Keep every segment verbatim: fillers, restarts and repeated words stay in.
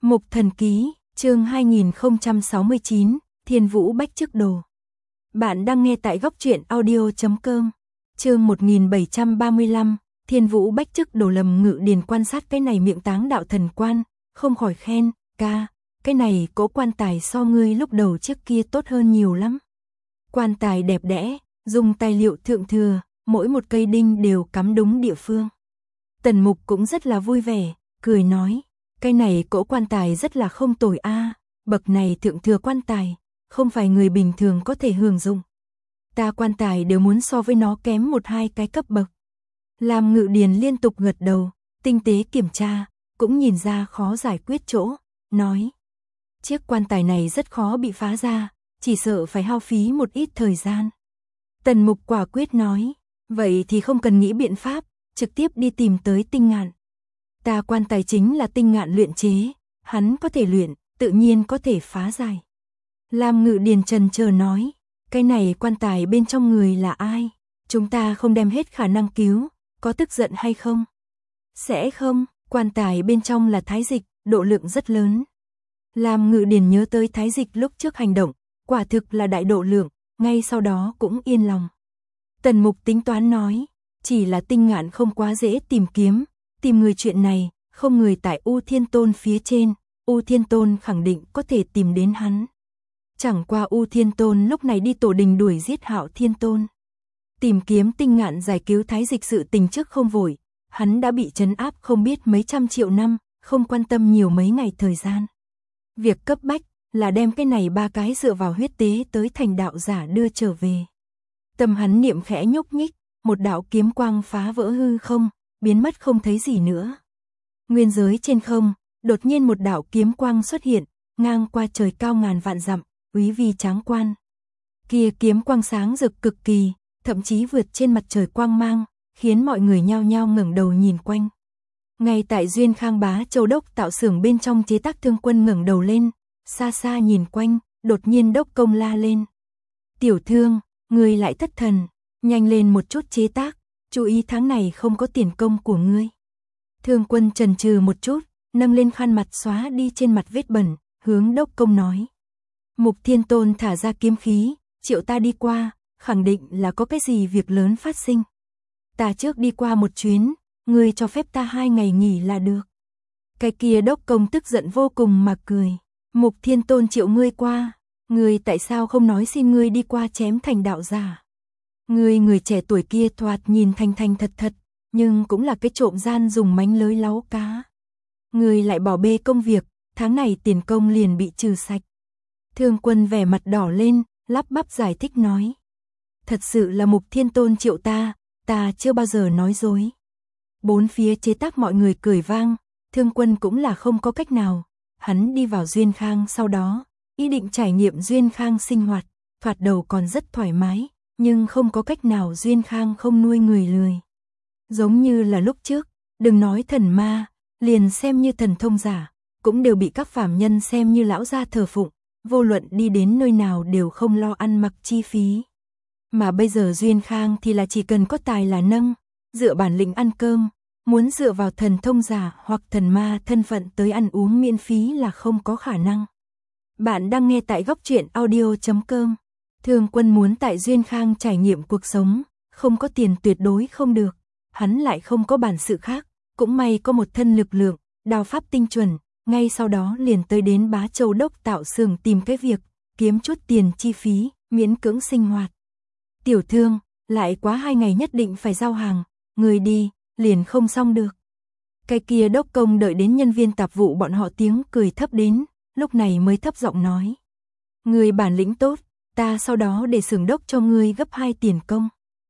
Mục Thần Ký, chương hai nghìn không trăm sáu mươi chín, Thiên Vũ Bách Chức Đồ. Bạn đang nghe tại góc truyện audio chấm com. Chương một nghìn bảy trăm ba mươi lăm, Thiên Vũ Bách Chức Đồ. Lâm Ngự Điền quan sát cái này miệng táng đạo thần quan, không khỏi khen, ca, cái này cỗ quan tài so ngươi lúc đầu trước kia tốt hơn nhiều lắm. Quan tài đẹp đẽ, dùng tài liệu thượng thừa, mỗi một cây đinh đều cắm đúng địa phương. Tần Mục cũng rất là vui vẻ, cười nói, cái này cỗ quan tài rất là không tồi a, bậc này thượng thừa quan tài, không phải người bình thường có thể hưởng dụng. Ta quan tài đều muốn so với nó kém một hai cái cấp bậc. Lam Ngự Điền liên tục gật đầu, tinh tế kiểm tra, cũng nhìn ra khó giải quyết chỗ, nói, chiếc quan tài này rất khó bị phá ra, chỉ sợ phải hao phí một ít thời gian. Tần Mục quả quyết nói, vậy thì không cần nghĩ biện pháp, trực tiếp đi tìm tới Tinh Ngạn. Ta quan tài chính là Tinh Ngạn luyện chế, hắn có thể luyện, tự nhiên có thể phá giải. Lam Ngự Điền trần chờ nói, cái này quan tài bên trong người là ai? Chúng ta không đem hết khả năng cứu, có tức giận hay không? Sẽ không, quan tài bên trong là thái dịch, độ lượng rất lớn. Lam Ngự Điền nhớ tới thái dịch lúc trước hành động, quả thực là đại độ lượng, ngay sau đó cũng yên lòng. Tần Mục tính toán nói, chỉ là Tinh Ngạn không quá dễ tìm kiếm, tìm người chuyện này, không người tại U Thiên Tôn phía trên, U Thiên Tôn khẳng định có thể tìm đến hắn. Chẳng qua U Thiên Tôn lúc này đi tổ đình đuổi giết Hạo Thiên Tôn. Tìm kiếm Tinh Ngạn giải cứu thái dịch sự tình trước không vội, hắn đã bị trấn áp không biết mấy trăm triệu năm, không quan tâm nhiều mấy ngày thời gian. Việc cấp bách là đem cái này ba cái dựa vào huyết tế tới thành đạo giả đưa trở về. Tâm hắn niệm khẽ nhúc nhích, một đạo kiếm quang phá vỡ hư không, biến mất không thấy gì nữa. Nguyên giới trên không, đột nhiên một đạo kiếm quang xuất hiện, ngang qua trời cao ngàn vạn dặm, úy vi tráng quan. Kia kiếm quang sáng rực cực kỳ, thậm chí vượt trên mặt trời quang mang, khiến mọi người nhao nhao ngẩng đầu nhìn quanh. Ngay tại Duyên Khang Bá Châu đốc tạo xưởng bên trong chế tác Thương Quân ngẩng đầu lên, xa xa nhìn quanh, đột nhiên đốc công la lên. Tiểu Thương, ngươi lại thất thần, nhanh lên một chút chế tác, chú ý tháng này không có tiền công của ngươi. Thương Quân chần chừ một chút, nâng lên khăn mặt xóa đi trên mặt vết bẩn, hướng đốc công nói. Mục Thiên Tôn thả ra kiếm khí, triệu ta đi qua, khẳng định là có cái gì việc lớn phát sinh. Ta trước đi qua một chuyến, ngươi cho phép ta hai ngày nghỉ là được. Cái kia đốc công tức giận vô cùng mà cười. Mục Thiên Tôn triệu ngươi qua, ngươi tại sao không nói xin ngươi đi qua chém thành đạo giả? Ngươi người trẻ tuổi kia thoạt nhìn thành thành thật thật, nhưng cũng là cái trộm gian dùng mánh lưới láu cá. Ngươi lại bỏ bê công việc, tháng này tiền công liền bị trừ sạch. Thương Quân vẻ mặt đỏ lên, lắp bắp giải thích nói. Thật sự là Mục Thiên Tôn triệu ta, ta chưa bao giờ nói dối. Bốn phía chế tác mọi người cười vang, Thương Quân cũng là không có cách nào. Hắn đi vào Duyên Khang sau đó, ý định trải nghiệm Duyên Khang sinh hoạt, thoạt đầu còn rất thoải mái, nhưng không có cách nào Duyên Khang không nuôi người lười. Giống như là lúc trước, đừng nói thần ma, liền xem như thần thông giả, cũng đều bị các phàm nhân xem như lão gia thờ phụng, vô luận đi đến nơi nào đều không lo ăn mặc chi phí. Mà bây giờ Duyên Khang thì là chỉ cần có tài là nâng, dựa bản lĩnh ăn cơm, muốn dựa vào thần thông giả hoặc thần ma thân phận tới ăn uống miễn phí là không có khả năng. Bạn đang nghe tại góc truyện audio chấm com. Thương Quân muốn tại Duyên Khang trải nghiệm cuộc sống, không có tiền tuyệt đối không được. Hắn lại không có bản sự khác, cũng may có một thân lực lượng, đao pháp tinh chuẩn, ngay sau đó liền tới đến Bá Châu đốc tạo xưởng tìm cái việc, kiếm chút tiền chi phí, miễn cưỡng sinh hoạt. Tiểu Thương, lại quá hai ngày nhất định phải giao hàng, người đi, liền không xong được. Cái kia đốc công đợi đến nhân viên tạp vụ bọn họ tiếng cười thấp đến, lúc này mới thấp giọng nói. Người bản lĩnh tốt, ta sau đó để xưởng đốc cho ngươi gấp hai tiền công.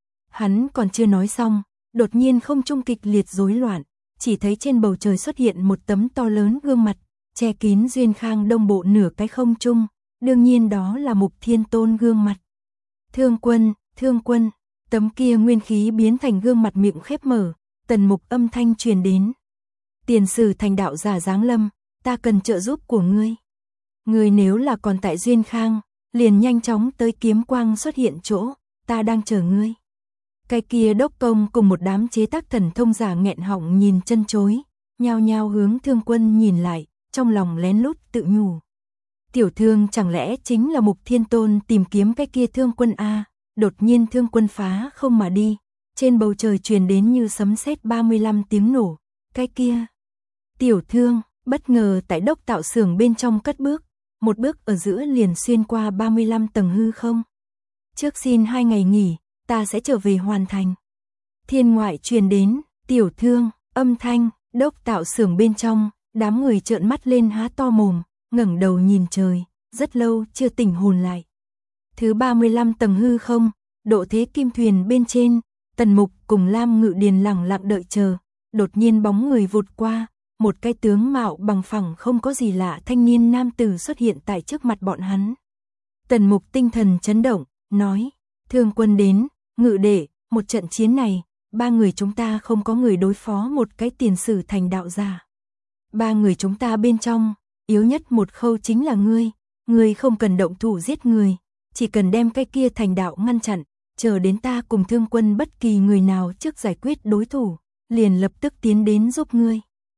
Hắn còn chưa nói xong, đột nhiên không trung kịch liệt rối loạn, chỉ thấy trên bầu trời xuất hiện một tấm to lớn gương mặt, che kín Duyên Khang đông bộ nửa cái không trung, đương nhiên đó là Mục Thiên Tôn gương mặt. Thương Quân, Thương Quân, tấm kia nguyên khí biến thành gương mặt miệng khép mở, Tần Mục âm thanh truyền đến. Tiền sử thành đạo giả giáng lâm, ta cần trợ giúp của ngươi. Ngươi nếu là còn tại Duyên Khang, liền nhanh chóng tới kiếm quang xuất hiện chỗ, ta đang chờ ngươi. Cái kia đốc công cùng một đám chế tác thần thông giả nghẹn họng nhìn chân chối, nhao nhao hướng Thương Quân nhìn lại, trong lòng lén lút tự nhủ. Tiểu Thương chẳng lẽ chính là Mục Thiên Tôn tìm kiếm cái kia Thương Quân a? Đột nhiên Thương Quân phá không mà đi, trên bầu trời truyền đến như sấm sét ba mươi lăm tiếng nổ, cái kia. Tiểu Thương bất ngờ tại đốc tạo xưởng bên trong cất bước, một bước ở giữa liền xuyên qua ba mươi lăm tầng hư không. Trước xin hai ngày nghỉ, ta sẽ trở về hoàn thành. Thiên ngoại truyền đến, Tiểu Thương, âm thanh, đốc tạo xưởng bên trong, đám người trợn mắt lên há to mồm, ngẩng đầu nhìn trời, rất lâu chưa tỉnh hồn lại. Thứ ba mươi lăm tầng hư không, độ thế kim thuyền bên trên, Tần Mục cùng Lam Ngự Điền lẳng lặng đợi chờ, đột nhiên bóng người vụt qua, một cái tướng mạo bằng phẳng không có gì lạ thanh niên nam tử xuất hiện tại trước mặt bọn hắn. Tần Mục tinh thần chấn động, nói, Thương Quân đến, Ngự Đệ, một trận chiến này, ba người chúng ta không có người đối phó một cái tiền sử thành đạo giả. Ba người chúng ta bên trong, yếu nhất một khâu chính là ngươi, ngươi không cần động thủ giết người, chỉ cần đem cái kia thành đạo ngăn chặn, chờ đến ta cùng Thương Quân bất kỳ người nào trước giải quyết đối thủ, liền lập tức tiến đến giúp ngươi.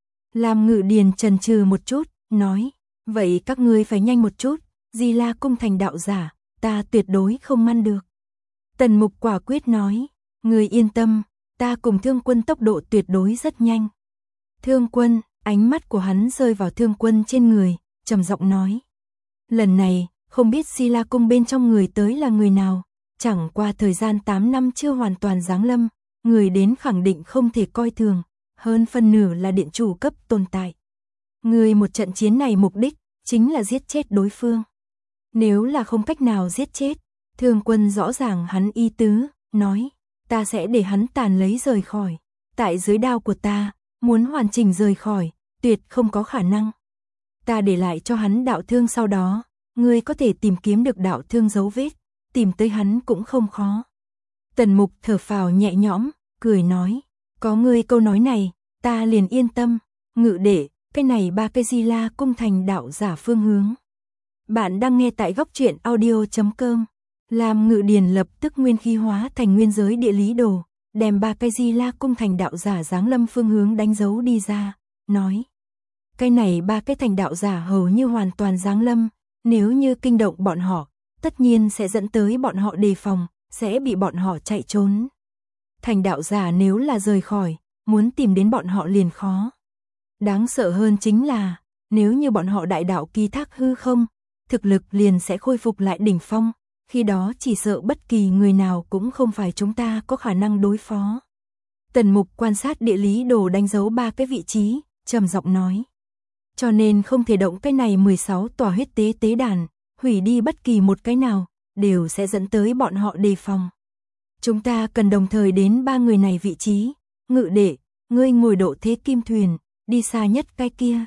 Lam Ngự Điền chần chừ một chút, nói, vậy các ngươi phải nhanh một chút, Di La cung thành đạo giả, ta tuyệt đối không ngăn được. Tần Mục quả quyết nói, ngươi yên tâm, ta cùng Thương Quân tốc độ tuyệt đối rất nhanh. Thương Quân, ánh mắt của hắn rơi vào Thương Quân trên người, trầm giọng nói, lần này, không biết Di La cung bên trong người tới là người nào, chẳng qua thời gian tám năm chưa hoàn toàn giáng lâm, người đến khẳng định không thể coi thường, hơn phân nửa là điện chủ cấp tồn tại. Người một trận chiến này mục đích, chính là giết chết đối phương. Nếu là không cách nào giết chết, Thương Quân rõ ràng hắn ý tứ, nói, ta sẽ để hắn tàn lấy rời khỏi, tại dưới đao của ta, muốn hoàn chỉnh rời khỏi, tuyệt không có khả năng. Ta để lại cho hắn đạo thương sau đó, ngươi có thể tìm kiếm được đạo thương dấu vết, tìm tới hắn cũng không khó. Tần Mục thở phào nhẹ nhõm, cười nói, có ngươi câu nói này, ta liền yên tâm, Ngự Đệ, cái này ba cái Di La cung thành đạo giả phương hướng. Bạn đang nghe tại góc truyện audio chấm com. Lam Ngự Điền lập tức nguyên khí hóa thành nguyên giới địa lý đồ, đem ba cái Di La cung thành đạo giả giáng lâm phương hướng đánh dấu đi ra, nói, cái này ba cái thành đạo giả hầu như hoàn toàn giáng lâm, nếu như kinh động bọn họ, tất nhiên sẽ dẫn tới bọn họ đề phòng, sẽ bị bọn họ chạy trốn. Thành đạo giả nếu là rời khỏi, muốn tìm đến bọn họ liền khó. Đáng sợ hơn chính là, nếu như bọn họ đại đạo ký thác hư không, thực lực liền sẽ khôi phục lại đỉnh phong, khi đó chỉ sợ bất kỳ người nào cũng không phải chúng ta có khả năng đối phó. Tần Mục quan sát địa lý đồ đánh dấu ba cái vị trí, trầm giọng nói. Cho nên không thể động cái này mười sáu tòa huyết tế tế đàn, hủy đi bất kỳ một cái nào, đều sẽ dẫn tới bọn họ đề phòng. Chúng ta cần đồng thời đến ba người này vị trí, Ngự Đệ, ngươi ngồi độ thế kim thuyền, đi xa nhất cái kia.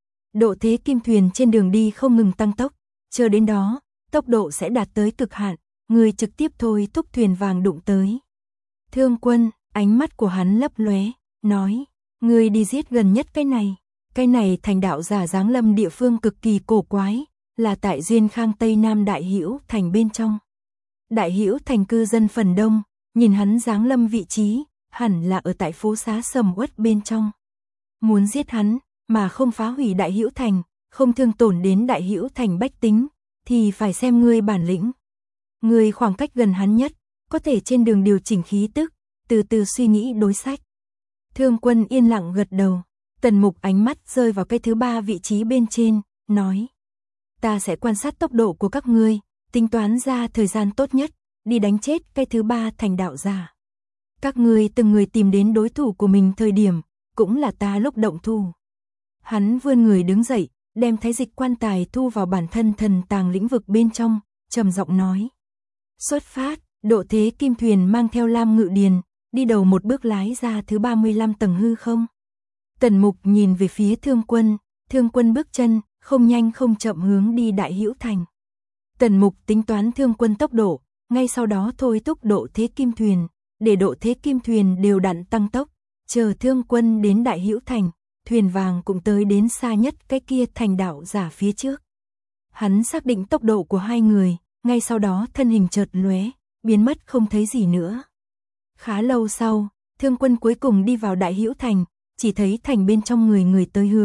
Độ thế kim thuyền trên đường đi không ngừng tăng tốc, chờ đến đó, tốc độ sẽ đạt tới cực hạn, ngươi trực tiếp thôi thúc thuyền vàng đụng tới. Thương Quân, ánh mắt của hắn lấp lóe, nói, ngươi đi giết gần nhất cái này. Cái này thành đạo giả giáng lâm địa phương cực kỳ cổ quái, là tại Duyên Khang Tây Nam Đại Hữu thành bên trong. Đại Hữu thành cư dân phần đông, nhìn hắn giáng lâm vị trí, hẳn là ở tại phố xá sầm uất bên trong. Muốn giết hắn, mà không phá hủy Đại Hữu thành, không thương tổn đến Đại Hữu thành bách tính, thì phải xem ngươi bản lĩnh. Ngươi khoảng cách gần hắn nhất, có thể trên đường điều chỉnh khí tức, từ từ suy nghĩ đối sách. Thương Quân yên lặng gật đầu. Tần Mục ánh mắt rơi vào cái thứ ba vị trí bên trên, nói, ta sẽ quan sát tốc độ của các ngươi, tính toán ra thời gian tốt nhất, đi đánh chết cái thứ ba thành đạo giả. Các ngươi từng người tìm đến đối thủ của mình thời điểm, cũng là ta lúc động thủ. Hắn vươn người đứng dậy, đem thái dịch quan tài thu vào bản thân thần tàng lĩnh vực bên trong, trầm giọng nói. Xuất phát, độ thế kim thuyền mang theo Lam Ngự Điền, đi đầu một bước lái ra thứ ba mươi lăm tầng hư không. Tần Mục nhìn về phía Thương Quân, Thương Quân bước chân, không nhanh không chậm hướng đi Đại Hữu thành. Tần Mục tính toán Thương Quân tốc độ, ngay sau đó thôi thúc độ thế kim thuyền, để độ thế kim thuyền đều đặn tăng tốc, chờ Thương Quân đến Đại Hữu thành, thuyền vàng cũng tới đến xa nhất cái kia thành đạo giả phía trước. Hắn xác định tốc độ của hai người, ngay sau đó thân hình chợt lóe, biến mất không thấy gì nữa. Khá lâu sau, Thương Quân cuối cùng đi vào Đại Hữu thành, chỉ thấy thành bên trong người người tới hướng,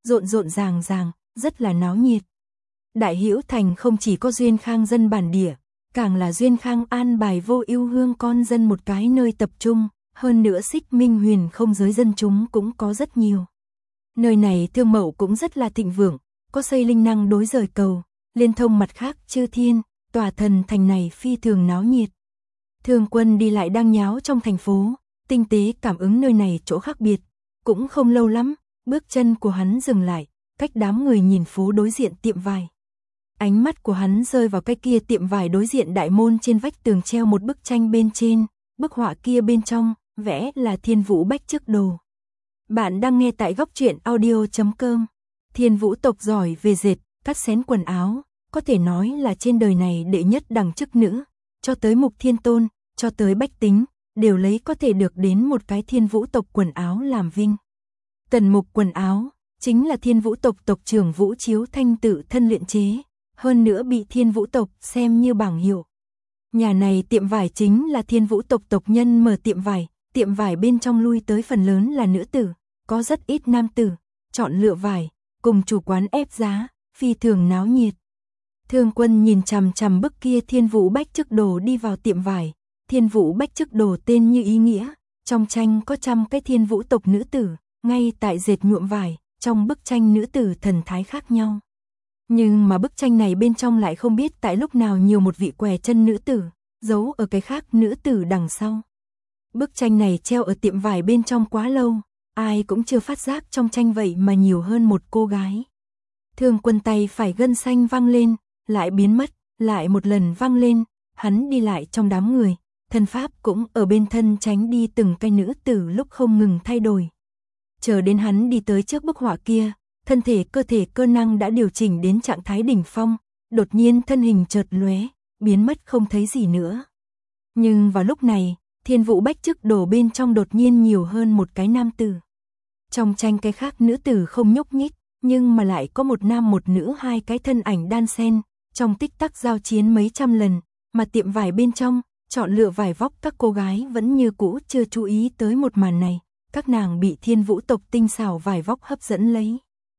rộn rộn ràng ràng, rất là náo nhiệt. Đại Hữu Thành không chỉ có duyên khang dân bản địa, càng là duyên khang an bài vô ưu hương con dân một cái nơi tập trung, hơn nữa Xích Minh Huyền không giới dân chúng cũng có rất nhiều. Nơi này thương mậu cũng rất là thịnh vượng, có xây linh năng đối rời cầu, liên thông mặt khác chư thiên, tòa thần thành này phi thường náo nhiệt. Thương Quân đi lại đang nháo trong thành phố, tinh tế cảm ứng nơi này chỗ khác biệt, cũng không lâu lắm, bước chân của hắn dừng lại, cách đám người nhìn phố đối diện tiệm vải. Ánh mắt của hắn rơi vào cái kia tiệm vải đối diện đại môn, trên vách tường treo một bức tranh, bên trên, bức họa kia bên trong, vẽ là Thiên Vũ Bách Chức Đồ. Bạn đang nghe tại góc truyện audio chấm com. Thiên Vũ tộc giỏi về dệt, cắt xén quần áo, có thể nói là trên đời này đệ nhất đẳng chức nữ, cho tới Mục Thiên Tôn, cho tới bách tính, đều lấy có thể được đến một cái Thiên Vũ tộc quần áo làm vinh. Tần Mục quần áo, chính là Thiên Vũ tộc tộc trưởng Vũ Chiếu Thanh tự thân luyện chế, hơn nữa bị Thiên Vũ tộc xem như bảng hiệu. Nhà này tiệm vải chính là Thiên Vũ tộc tộc nhân mở tiệm vải, tiệm vải bên trong lui tới phần lớn là nữ tử, có rất ít nam tử, chọn lựa vải, cùng chủ quán ép giá, phi thường náo nhiệt. Thương Quân nhìn chằm chằm bức kia Thiên Vũ Bách Chức Đồ đi vào tiệm vải. Thiên Vũ Bách Chức Đồ tên như ý nghĩa, trong tranh có trăm cái Thiên Vũ tộc nữ tử, ngay tại dệt nhuộm vải, trong bức tranh nữ tử thần thái khác nhau. Nhưng mà bức tranh này bên trong lại không biết tại lúc nào nhiều một vị què chân nữ tử, giấu ở cái khác nữ tử đằng sau. Bức tranh này treo ở tiệm vải bên trong quá lâu, ai cũng chưa phát giác trong tranh vậy mà nhiều hơn một cô gái. Thương Quân tay phải gân xanh văng lên, lại biến mất, lại một lần văng lên, hắn đi lại trong đám người, thân pháp cũng ở bên thân tránh đi từng cái nữ tử lúc không ngừng thay đổi. Chờ đến hắn đi tới trước bức họa kia, thân thể cơ thể cơ năng đã điều chỉnh đến trạng thái đỉnh phong, đột nhiên thân hình chợt lóe, biến mất không thấy gì nữa. Nhưng vào lúc này, Thiên Vũ Bách Chức Đồ bên trong đột nhiên nhiều hơn một cái nam tử. Trong tranh cái khác nữ tử không nhúc nhích, nhưng mà lại có một nam một nữ, hai cái thân ảnh đan xen, trong tích tắc giao chiến mấy trăm lần, mà tiệm vải bên trong, chọn lựa vải vóc các cô gái vẫn như cũ chưa chú ý tới một màn này, các nàng bị Thiên Vũ tộc tinh xảo vải vóc hấp dẫn lấy.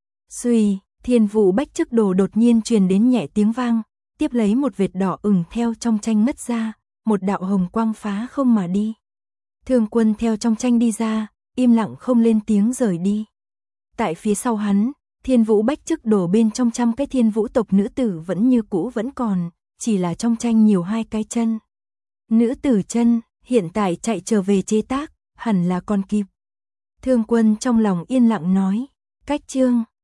Xuy, Thiên Vũ Bách Chức Đồ đột nhiên truyền đến nhẹ tiếng vang, tiếp lấy một vệt đỏ ửng theo trong tranh mất ra, một đạo hồng quang phá không mà đi. Thương Quân theo trong tranh đi ra, im lặng không lên tiếng rời đi. Tại phía sau hắn, Thiên Vũ Bách Chức Đồ bên trong trăm cái Thiên Vũ tộc nữ tử vẫn như cũ vẫn còn, chỉ là trong tranh nhiều hai cái chân. Nữ tử chân, hiện tại chạy trở về chế tác, hẳn là còn kịp. Thương Quân trong lòng yên lặng nói, cách chương,